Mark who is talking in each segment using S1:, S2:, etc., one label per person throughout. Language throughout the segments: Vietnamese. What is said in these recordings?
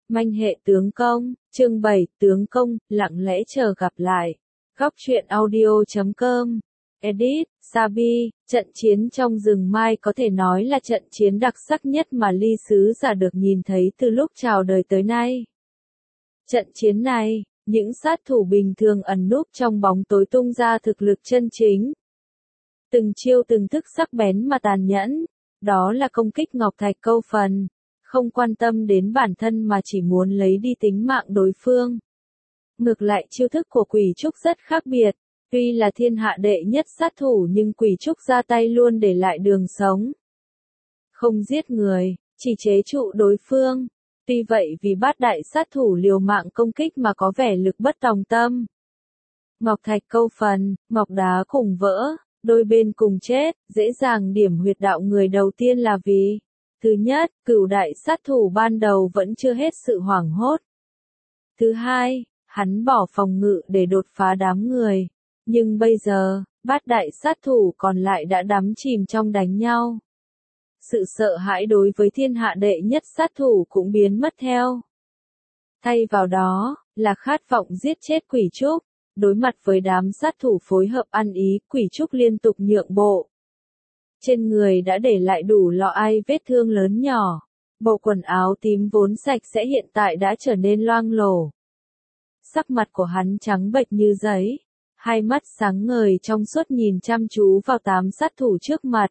S1: Manh hệ tướng công, chương 7, tướng công, lặng lẽ chờ gặp lại. Góc truyện audio.com. Edit, Sabi, trận chiến trong rừng Mai có thể nói là trận chiến đặc sắc nhất mà Ly Sứ Giả được nhìn thấy từ lúc chào đời tới nay. Trận chiến này, những sát thủ bình thường ẩn núp trong bóng tối tung ra thực lực chân chính. Từng chiêu từng thức sắc bén mà tàn nhẫn, đó là công kích Ngọc Thạch câu phần, không quan tâm đến bản thân mà chỉ muốn lấy đi tính mạng đối phương. Ngược lại chiêu thức của Quỷ Trúc rất khác biệt, tuy là thiên hạ đệ nhất sát thủ nhưng Quỷ Trúc ra tay luôn để lại đường sống. Không giết người, chỉ chế trụ đối phương. Tuy vậy vì bát đại sát thủ liều mạng công kích mà có vẻ lực bất tòng tâm. Ngọc Thạch câu phần, ngọc đá cùng vỡ, đôi bên cùng chết, dễ dàng điểm huyệt đạo người đầu tiên là vì: thứ nhất, cửu đại sát thủ ban đầu vẫn chưa hết sự hoảng hốt. Thứ hai, hắn bỏ phòng ngự để đột phá đám người. Nhưng bây giờ, bát đại sát thủ còn lại đã đắm chìm trong đánh nhau. Sự sợ hãi đối với thiên hạ đệ nhất sát thủ cũng biến mất theo. Thay vào đó, là khát vọng giết chết Quỷ Trúc. Đối mặt với đám sát thủ phối hợp ăn ý, Quỷ Trúc liên tục nhượng bộ. Trên người đã để lại đủ lọ ai vết thương lớn nhỏ. Bộ quần áo tím vốn sạch sẽ hiện tại đã trở nên loang lổ. Sắc mặt của hắn trắng bệch như giấy. Hai mắt sáng ngời trong suốt nhìn chăm chú vào 8 sát thủ trước mặt.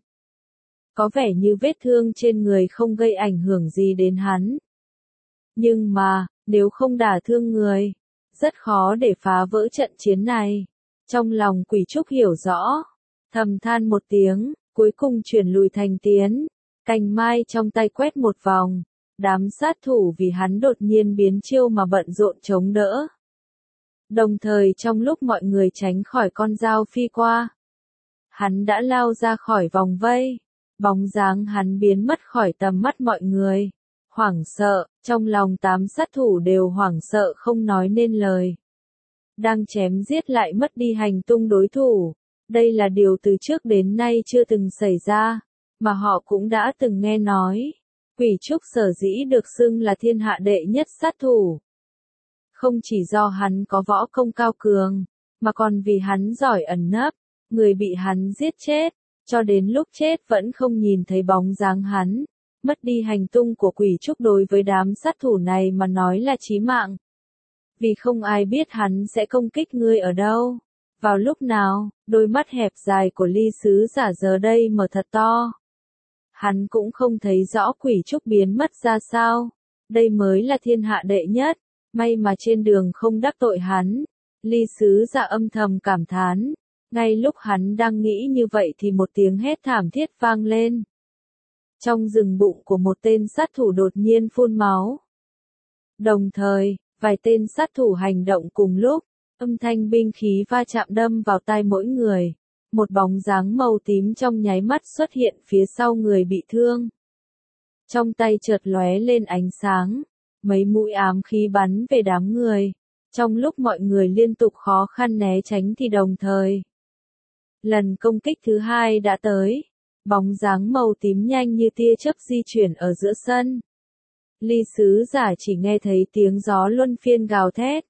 S1: Có vẻ như vết thương trên người không gây ảnh hưởng gì đến hắn. Nhưng mà, nếu không đả thương người, rất khó để phá vỡ trận chiến này. Trong lòng Quỷ Trúc hiểu rõ, thầm than một tiếng, cuối cùng chuyển lùi thành tiến. Cành mai trong tay quét một vòng, đám sát thủ vì hắn đột nhiên biến chiêu mà bận rộn chống đỡ. Đồng thời trong lúc mọi người tránh khỏi con dao phi qua, hắn đã lao ra khỏi vòng vây. Bóng dáng hắn biến mất khỏi tầm mắt mọi người. Hoảng sợ, trong lòng 8 sát thủ đều hoảng sợ không nói nên lời. Đang chém giết lại mất đi hành tung đối thủ. Đây là điều từ trước đến nay chưa từng xảy ra, mà họ cũng đã từng nghe nói. Quỷ Trúc sở dĩ được xưng là thiên hạ đệ nhất sát thủ. Không chỉ do hắn có võ công cao cường, mà còn vì hắn giỏi ẩn nấp, người bị hắn giết chết. Cho đến lúc chết vẫn không nhìn thấy bóng dáng hắn. Mất đi hành tung của Quỷ Trúc đối với đám sát thủ này mà nói là chí mạng. Vì không ai biết hắn sẽ công kích ngươi ở đâu, vào lúc nào. Đôi mắt hẹp dài của Ly Sứ Giả giờ đây mở thật to. Hắn cũng không thấy rõ Quỷ Trúc biến mất ra sao. Đây mới là thiên hạ đệ nhất. May mà trên đường không đắc tội hắn. Ly Sứ Giả âm thầm cảm thán. Ngay lúc hắn đang nghĩ như vậy thì một tiếng hét thảm thiết vang lên. Trong rừng bụng của một tên sát thủ đột nhiên phun máu. Đồng thời, vài tên sát thủ hành động cùng lúc, âm thanh binh khí va chạm đâm vào tai mỗi người. Một bóng dáng màu tím trong nháy mắt xuất hiện phía sau người bị thương. Trong tay chợt lóe lên ánh sáng, mấy mũi ám khí bắn về đám người. Trong lúc mọi người liên tục khó khăn né tránh thì đồng thời, lần công kích thứ hai đã tới. Bóng dáng màu tím nhanh như tia chớp di chuyển ở giữa sân. Ly Sứ Giả chỉ nghe thấy tiếng gió luân phiên gào thét.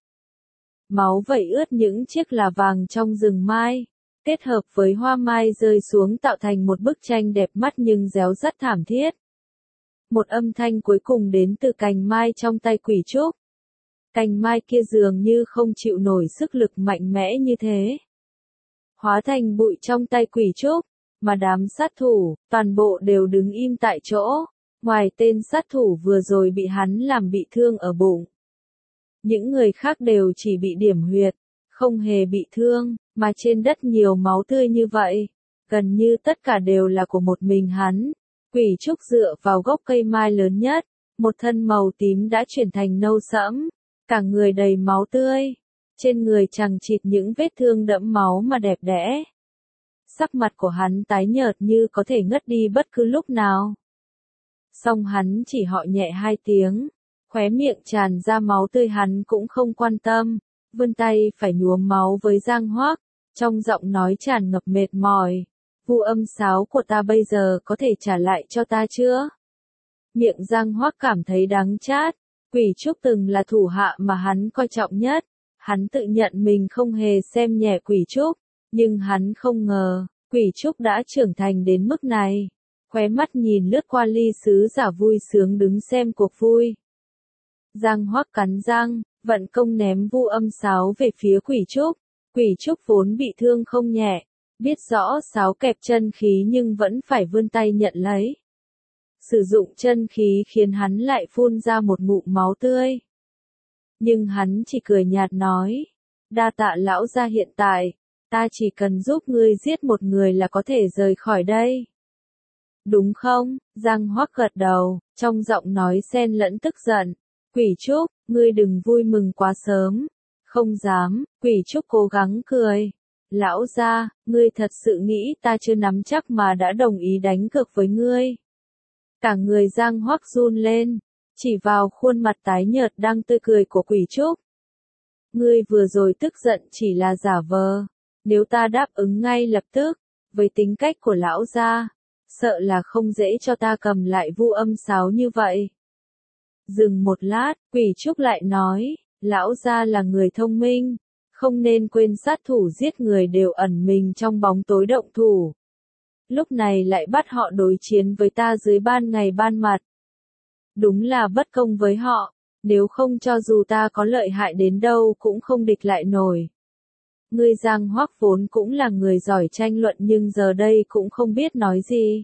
S1: Máu vẩy ướt những chiếc là vàng trong rừng mai, kết hợp với hoa mai rơi xuống tạo thành một bức tranh đẹp mắt nhưng réo rắt thảm thiết. Một âm thanh cuối cùng đến từ cành mai trong tay Quỷ Trúc. Cành mai kia dường như không chịu nổi sức lực mạnh mẽ như thế, hóa thành bụi trong tay Quỷ Trúc, mà đám sát thủ, toàn bộ đều đứng im tại chỗ, ngoài tên sát thủ vừa rồi bị hắn làm bị thương ở bụng. Những người khác đều chỉ bị điểm huyệt, không hề bị thương, mà trên đất nhiều máu tươi như vậy, gần như tất cả đều là của một mình hắn. Quỷ Trúc dựa vào gốc cây mai lớn nhất, một thân màu tím đã chuyển thành nâu sẫm, cả người đầy máu tươi. Trên người chằng chịt những vết thương đẫm máu mà đẹp đẽ. Sắc mặt của hắn tái nhợt như có thể ngất đi bất cứ lúc nào. Song hắn chỉ họ nhẹ 2 tiếng, khóe miệng tràn ra máu tươi hắn cũng không quan tâm, vươn tay phải nhuốm máu với Giang Hoác, trong giọng nói tràn ngập mệt mỏi. Vu âm sáo của ta bây giờ có thể trả lại cho ta chưa? Miệng Giang Hoác cảm thấy đắng chát, Quỷ Trúc từng là thủ hạ mà hắn coi trọng nhất. Hắn tự nhận mình không hề xem nhẹ Quỷ Trúc, nhưng hắn không ngờ, Quỷ Trúc đã trưởng thành đến mức này. Khóe mắt nhìn lướt qua Ly Sứ Giả vui sướng đứng xem cuộc vui. Giang Hoắc cắn răng, vận công ném vu âm sáo về phía Quỷ Trúc. Quỷ Trúc vốn bị thương không nhẹ, biết rõ sáo kẹp chân khí nhưng vẫn phải vươn tay nhận lấy. Sử dụng chân khí khiến hắn lại phun ra một ngụm máu tươi. Nhưng hắn chỉ cười nhạt nói, đa tạ lão gia, hiện tại, ta chỉ cần giúp ngươi giết một người là có thể rời khỏi đây. Đúng không? Giang Hoắc gật đầu, trong giọng nói xen lẫn tức giận. Quỷ Trúc, ngươi đừng vui mừng quá sớm. Không dám, Quỷ Trúc cố gắng cười. Lão gia, ngươi thật sự nghĩ ta chưa nắm chắc mà đã đồng ý đánh cược với ngươi. Cả người Giang Hoắc run lên, chỉ vào khuôn mặt tái nhợt đang tươi cười của Quỷ Trúc. Ngươi vừa rồi tức giận chỉ là giả vờ, nếu ta đáp ứng ngay lập tức, với tính cách của lão gia, sợ là không dễ cho ta cầm lại vu âm sáo như vậy. Dừng một lát, Quỷ Trúc lại nói, lão gia là người thông minh, không nên quên sát thủ giết người đều ẩn mình trong bóng tối động thủ. Lúc này lại bắt họ đối chiến với ta dưới ban ngày ban mặt. Đúng là bất công với họ, nếu không cho dù ta có lợi hại đến đâu cũng không địch lại nổi. Ngươi Giang Hoắc vốn cũng là người giỏi tranh luận nhưng giờ đây cũng không biết nói gì.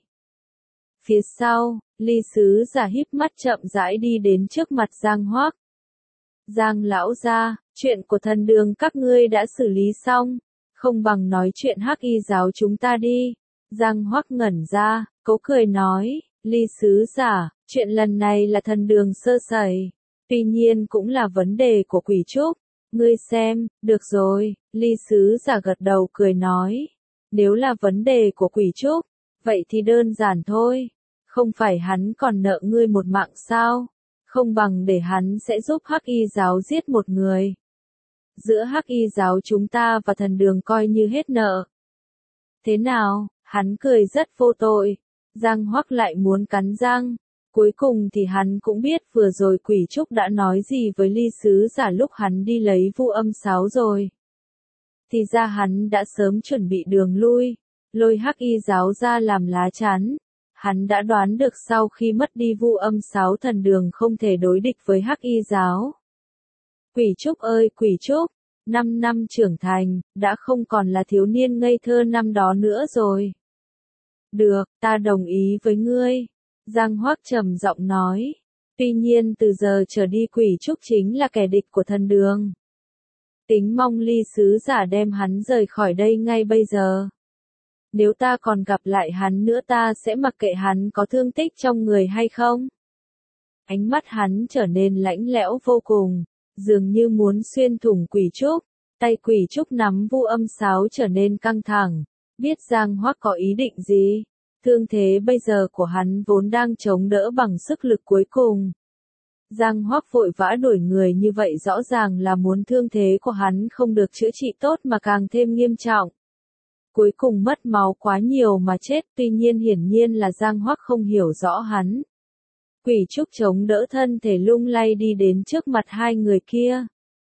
S1: Phía sau, Ly Sứ Giả híp mắt chậm rãi đi đến trước mặt Giang Hoắc. Giang lão gia, chuyện của thần đường các ngươi đã xử lý xong, không bằng nói chuyện Hắc Y giáo chúng ta đi. Giang Hoắc ngẩn ra, cố cười nói, Ly Sứ Giả, chuyện lần này là thần đường sơ sẩy, tuy nhiên cũng là vấn đề của Quỷ Trúc. Ngươi xem, được rồi, Ly Sứ Giả gật đầu cười nói, nếu là vấn đề của Quỷ Trúc, vậy thì đơn giản thôi, không phải hắn còn nợ ngươi một mạng sao, không bằng để hắn sẽ giúp Hắc Y giáo giết một người. Giữa Hắc Y giáo chúng ta và thần đường coi như hết nợ. Thế nào? Hắn cười rất vô tội. Giang Hoắc lại muốn cắn răng. Cuối cùng thì hắn cũng biết vừa rồi Quỷ Trúc đã nói gì với Ly Sứ Giả lúc hắn đi lấy vu âm sáo rồi. Thì ra hắn đã sớm chuẩn bị đường lui, lôi Hắc Y giáo ra làm lá chắn. Hắn đã đoán được sau khi mất đi vu âm sáo thần đường không thể đối địch với Hắc Y giáo. Quỷ Trúc ơi Quỷ Trúc, 5 năm trưởng thành, đã không còn là thiếu niên ngây thơ năm đó nữa rồi. Được, ta đồng ý với ngươi. Giang Hoắc trầm giọng nói. Tuy nhiên từ giờ trở đi Quỷ Trúc chính là kẻ địch của thần đường. Tính mong Ly Sứ Giả đem hắn rời khỏi đây ngay bây giờ. Nếu ta còn gặp lại hắn nữa ta sẽ mặc kệ hắn có thương tích trong người hay không. Ánh mắt hắn trở nên lạnh lẽo vô cùng, dường như muốn xuyên thủng Quỷ Trúc. Tay Quỷ Trúc nắm vu âm sáo trở nên căng thẳng, biết Giang Hoắc có ý định gì. Thương thế bây giờ của hắn vốn đang chống đỡ bằng sức lực cuối cùng. Giang Hoắc vội vã đuổi người như vậy rõ ràng là muốn thương thế của hắn không được chữa trị tốt mà càng thêm nghiêm trọng. Cuối cùng mất máu quá nhiều mà chết, tuy nhiên hiển nhiên là Giang Hoắc không hiểu rõ hắn. Quỷ Trúc chống đỡ thân thể lung lay đi đến trước mặt hai người kia.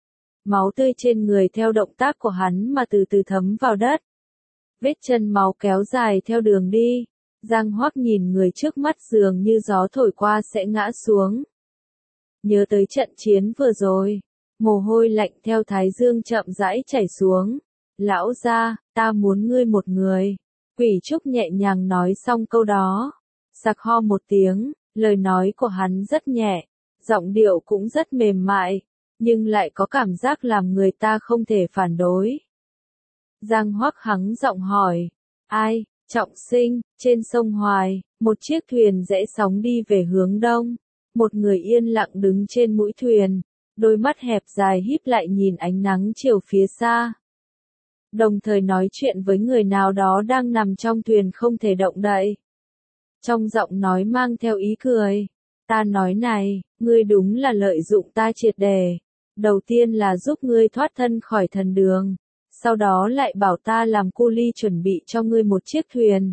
S1: Máu tươi trên người theo động tác của hắn mà từ từ thấm vào đất. Vết chân máu kéo dài theo đường đi. Giang Hoắc nhìn người trước mắt dường như gió thổi qua sẽ ngã xuống. Nhớ tới trận chiến vừa rồi, mồ hôi lạnh theo thái dương chậm rãi chảy xuống. Lão gia, ta muốn ngươi một người. Quỷ Trúc nhẹ nhàng nói xong câu đó. Sặc ho một tiếng, lời nói của hắn rất nhẹ, giọng điệu cũng rất mềm mại, nhưng lại có cảm giác làm người ta không thể phản đối. Giang Hoắc hắng giọng hỏi, ai? Trọng Sinh, trên sông Hoài, một chiếc thuyền rẽ sóng đi về hướng đông. Một người yên lặng đứng trên mũi thuyền, đôi mắt hẹp dài híp lại nhìn ánh nắng chiều phía xa. Đồng thời nói chuyện với người nào đó đang nằm trong thuyền không thể động đậy. Trong giọng nói mang theo ý cười. Ta nói này, ngươi đúng là lợi dụng ta triệt để. Đầu tiên là giúp ngươi thoát thân khỏi thần đường. Sau đó lại bảo ta làm cu ly chuẩn bị cho ngươi một chiếc thuyền.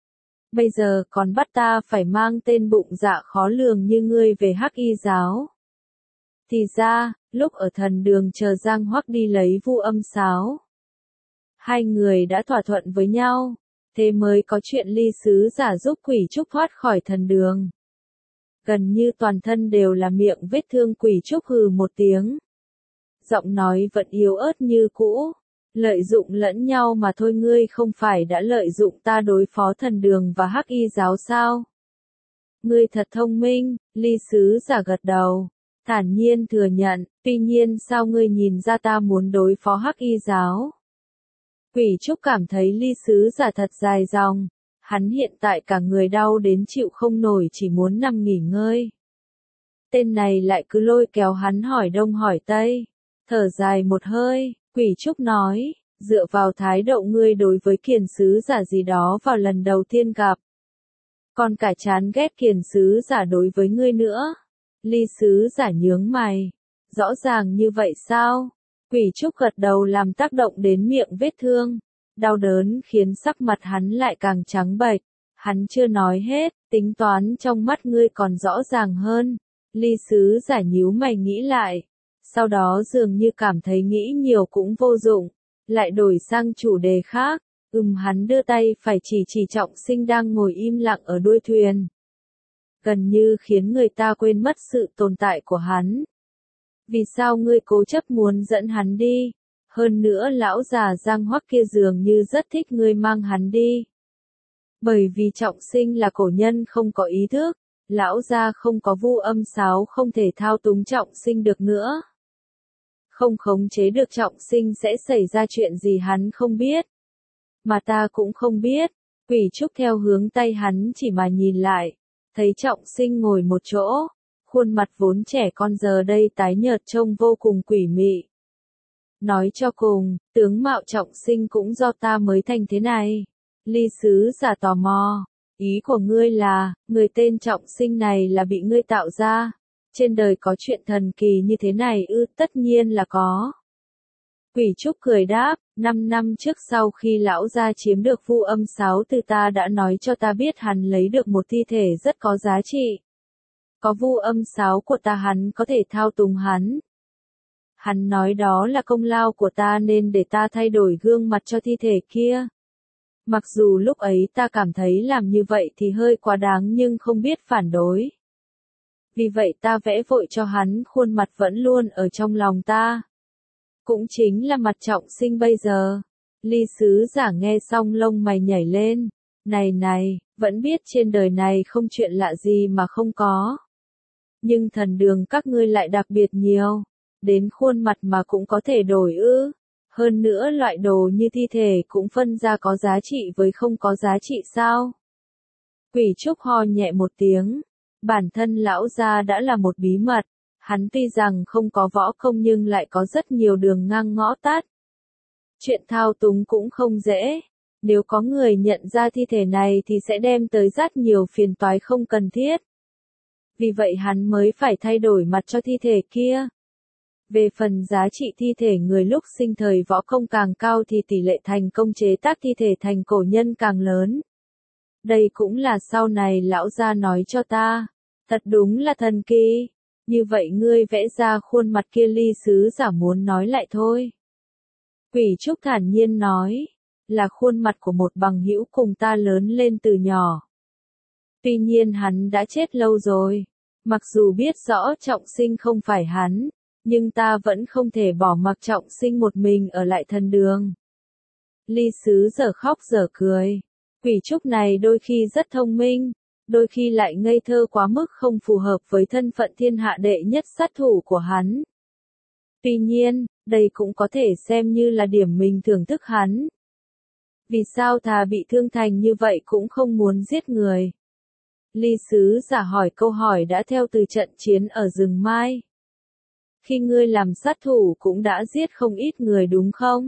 S1: Bây giờ còn bắt ta phải mang tên bụng dạ khó lường như ngươi về Hắc Y giáo. Thì ra, lúc ở thần đường chờ Giang Hoắc đi lấy vu âm sáo, hai người đã thỏa thuận với nhau, thế mới có chuyện ly sứ giả giúp Quỷ Trúc thoát khỏi thần đường. Gần như toàn thân đều là miệng vết thương, Quỷ Trúc hừ một tiếng. Giọng nói vẫn yếu ớt như cũ. Lợi dụng lẫn nhau mà thôi, ngươi không phải đã lợi dụng ta đối phó thần đường và Hắc Y giáo sao? Ngươi thật thông minh, ly sứ giả gật đầu, thản nhiên thừa nhận, tuy nhiên sao ngươi nhìn ra ta muốn đối phó Hắc Y giáo? Quỷ Trúc cảm thấy ly sứ giả thật dài dòng, hắn hiện tại cả người đau đến chịu không nổi, chỉ muốn nằm nghỉ ngơi. Tên này lại cứ lôi kéo hắn hỏi đông hỏi tây, thở dài một hơi, Quỷ Trúc nói, dựa vào thái độ ngươi đối với Kiền sứ giả gì đó vào lần đầu tiên gặp, còn cả chán ghét Kiền sứ giả đối với ngươi nữa. Ly sứ giả nhướng mày, rõ ràng như vậy sao? Quỷ Trúc gật đầu, làm tác động đến miệng vết thương, đau đớn khiến sắc mặt hắn lại càng trắng bệch. Hắn chưa nói hết, tính toán trong mắt ngươi còn rõ ràng hơn. Ly sứ giả nhíu mày nghĩ lại, sau đó dường như cảm thấy nghĩ nhiều cũng vô dụng, lại đổi sang chủ đề khác. Hắn đưa tay phải chỉ Trọng Sinh đang ngồi im lặng ở đuôi thuyền, gần như khiến người ta quên mất sự tồn tại của hắn. Vì sao ngươi cố chấp muốn dẫn hắn đi? Hơn nữa lão già Giang Hoắc kia dường như rất thích ngươi mang hắn đi. Bởi vì Trọng Sinh là cổ nhân không có ý thức, lão gia không có vu âm sáo không thể thao túng Trọng Sinh được nữa. Không khống chế được Trọng Sinh sẽ xảy ra chuyện gì hắn không biết. Mà ta cũng không biết. Quỷ Trúc theo hướng tay hắn chỉ mà nhìn lại, thấy Trọng Sinh ngồi một chỗ, khuôn mặt vốn trẻ con giờ đây tái nhợt trông vô cùng quỷ mị. Nói cho cùng, tướng mạo Trọng Sinh cũng do ta mới thành thế này. Ly sứ giả tò mò, ý của ngươi là, người tên Trọng Sinh này là bị ngươi tạo ra? Trên đời có chuyện thần kỳ như thế này ư? Tất nhiên là có. Quỷ Trúc cười đáp, 5 năm trước sau khi lão gia chiếm được vu âm sáo từ ta đã nói cho ta biết hắn lấy được một thi thể rất có giá trị. Có vu âm sáo của ta hắn có thể thao túng hắn. Hắn nói đó là công lao của ta nên để ta thay đổi gương mặt cho thi thể kia. Mặc dù lúc ấy ta cảm thấy làm như vậy thì hơi quá đáng nhưng không biết phản đối. Vì vậy ta vẽ vội cho hắn khuôn mặt vẫn luôn ở trong lòng ta. Cũng chính là mặt Trọng Sinh bây giờ. Ly sứ giả nghe xong lông mày nhảy lên. Này, vẫn biết trên đời này không chuyện lạ gì mà không có. Nhưng thần đường các ngươi lại đặc biệt nhiều. Đến khuôn mặt mà cũng có thể đổi ư. Hơn nữa loại đồ như thi thể cũng phân ra có giá trị với không có giá trị sao? Quỷ Trúc ho nhẹ một tiếng. Bản thân lão gia đã là một bí mật. Hắn tuy rằng không có võ công nhưng lại có rất nhiều đường ngang ngõ tắt. Chuyện thao túng cũng không dễ. Nếu có người nhận ra thi thể này thì sẽ đem tới rất nhiều phiền toái không cần thiết. Vì vậy hắn mới phải thay đổi mặt cho thi thể kia. Về phần giá trị thi thể người lúc sinh thời võ công càng cao thì tỷ lệ thành công chế tác thi thể thành cổ nhân càng lớn. Đây cũng là sau này lão gia nói cho ta. Thật đúng là thần kỳ. Như vậy ngươi vẽ ra khuôn mặt kia, ly sứ giả muốn nói lại thôi. Quỷ Trúc thản nhiên nói, là khuôn mặt của một bằng hữu cùng ta lớn lên từ nhỏ. Tuy nhiên hắn đã chết lâu rồi. Mặc dù biết rõ Trọng Sinh không phải hắn, nhưng ta vẫn không thể bỏ mặc Trọng Sinh một mình ở lại thần đường. Ly sứ giờ khóc giờ cười. Quỷ Trúc này đôi khi rất thông minh, đôi khi lại ngây thơ quá mức không phù hợp với thân phận thiên hạ đệ nhất sát thủ của hắn. Tuy nhiên, đây cũng có thể xem như là điểm mình thưởng thức hắn. Vì sao thà bị thương thành như vậy cũng không muốn giết người? Ly sứ giả hỏi câu hỏi đã theo từ trận chiến ở rừng Mai. Khi ngươi làm sát thủ cũng đã giết không ít người đúng không?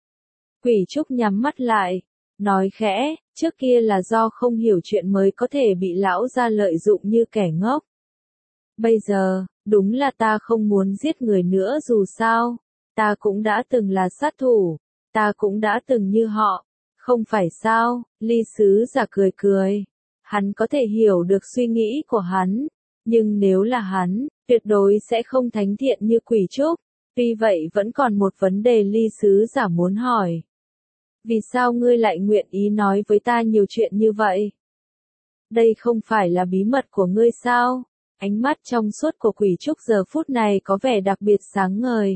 S1: Quỷ Trúc nhắm mắt lại, nói khẽ, trước kia là do không hiểu chuyện mới có thể bị lão gia lợi dụng như kẻ ngốc. Bây giờ, đúng là ta không muốn giết người nữa, dù sao, ta cũng đã từng là sát thủ, ta cũng đã từng như họ, không phải sao? Ly sứ giả cười cười. Hắn có thể hiểu được suy nghĩ của hắn, nhưng nếu là hắn, tuyệt đối sẽ không thánh thiện như Quỷ Trúc. Tuy vậy vẫn còn một vấn đề Ly sứ giả muốn hỏi. Vì sao ngươi lại nguyện ý nói với ta nhiều chuyện như vậy? Đây không phải là bí mật của ngươi sao? Ánh mắt trong suốt của Quỷ Trúc giờ phút này có vẻ đặc biệt sáng ngời.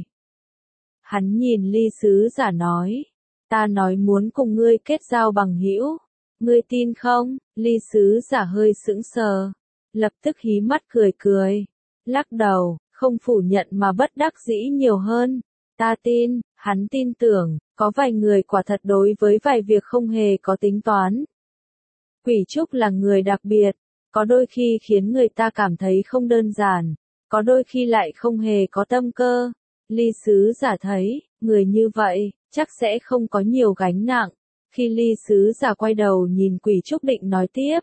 S1: Hắn nhìn Ly sứ giả nói, ta nói muốn cùng ngươi kết giao bằng hữu, ngươi tin không? Ly sứ giả hơi sững sờ, lập tức hí mắt cười cười, lắc đầu, không phủ nhận mà bất đắc dĩ nhiều hơn. Ta tin, hắn tin tưởng, có vài người quả thật đối với vài việc không hề có tính toán. Quỷ Trúc là người đặc biệt, có đôi khi khiến người ta cảm thấy không đơn giản, có đôi khi lại không hề có tâm cơ. Ly sứ giả thấy, người như vậy, chắc sẽ không có nhiều gánh nặng. Khi Ly sứ giả quay đầu nhìn Quỷ Trúc định nói tiếp,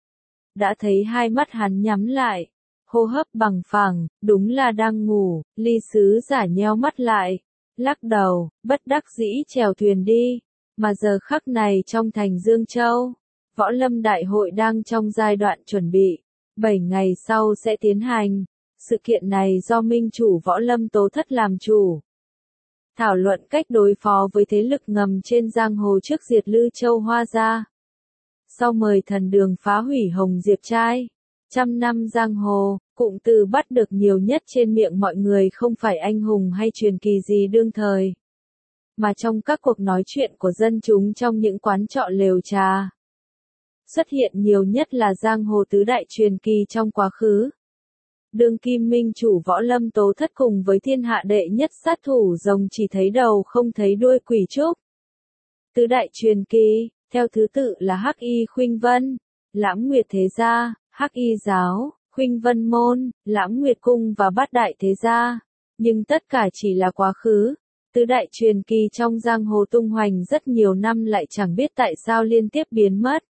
S1: đã thấy hai mắt hắn nhắm lại, hô hấp bằng phẳng, đúng là đang ngủ. Ly sứ giả nheo mắt lại, lắc đầu, bất đắc dĩ chèo thuyền đi. Mà giờ khắc này trong thành Dương Châu, Võ Lâm Đại hội đang trong giai đoạn chuẩn bị, 7 ngày sau sẽ tiến hành. Sự kiện này do Minh chủ Võ Lâm Tố Thất làm chủ. Thảo luận cách đối phó với thế lực ngầm trên giang hồ trước diệt Lư Châu Hoa gia. Sau mời thần đường phá hủy Hồng Diệp Trai, 100 năm giang hồ, cụm từ bắt được nhiều nhất trên miệng mọi người không phải anh hùng hay truyền kỳ gì đương thời, mà trong các cuộc nói chuyện của dân chúng trong những quán trọ lều trà. Xuất hiện nhiều nhất là giang hồ tứ đại truyền kỳ trong quá khứ. Đương kim minh chủ Võ Lâm Tố Thất cùng với thiên hạ đệ nhất sát thủ rồng chỉ thấy đầu không thấy đuôi Quỷ Trúc. Tứ đại truyền kỳ, theo thứ tự là Hắc Y Khuynh Vân, Lãng Nguyệt Thế Gia, Hắc Y Giáo, Khuynh Vân Môn, Lãng Nguyệt Cung và Bát Đại Thế Gia. Nhưng tất cả chỉ là quá khứ. Tứ đại truyền kỳ trong giang hồ tung hoành rất nhiều năm lại chẳng biết tại sao liên tiếp biến mất.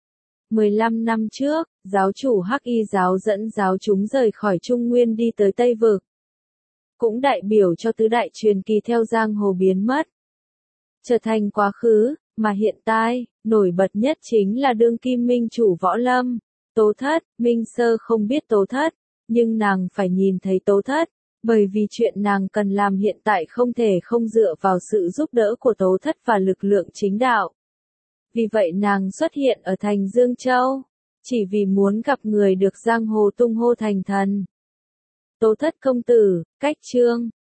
S1: 15 năm trước, giáo chủ Hắc Y giáo dẫn giáo chúng rời khỏi Trung Nguyên đi tới Tây Vực. Cũng đại biểu cho tứ đại truyền kỳ theo giang hồ biến mất. Trở thành quá khứ, mà hiện tại, nổi bật nhất chính là đương kim minh chủ Võ Lâm, Tố Thất. Minh Sơ không biết Tố Thất, nhưng nàng phải nhìn thấy Tố Thất, bởi vì chuyện nàng cần làm hiện tại không thể không dựa vào sự giúp đỡ của Tố Thất và lực lượng chính đạo. Vì vậy nàng xuất hiện ở thành Dương Châu, chỉ vì muốn gặp người được giang hồ tung hô thành thần. Tố Thất công tử, cách chương.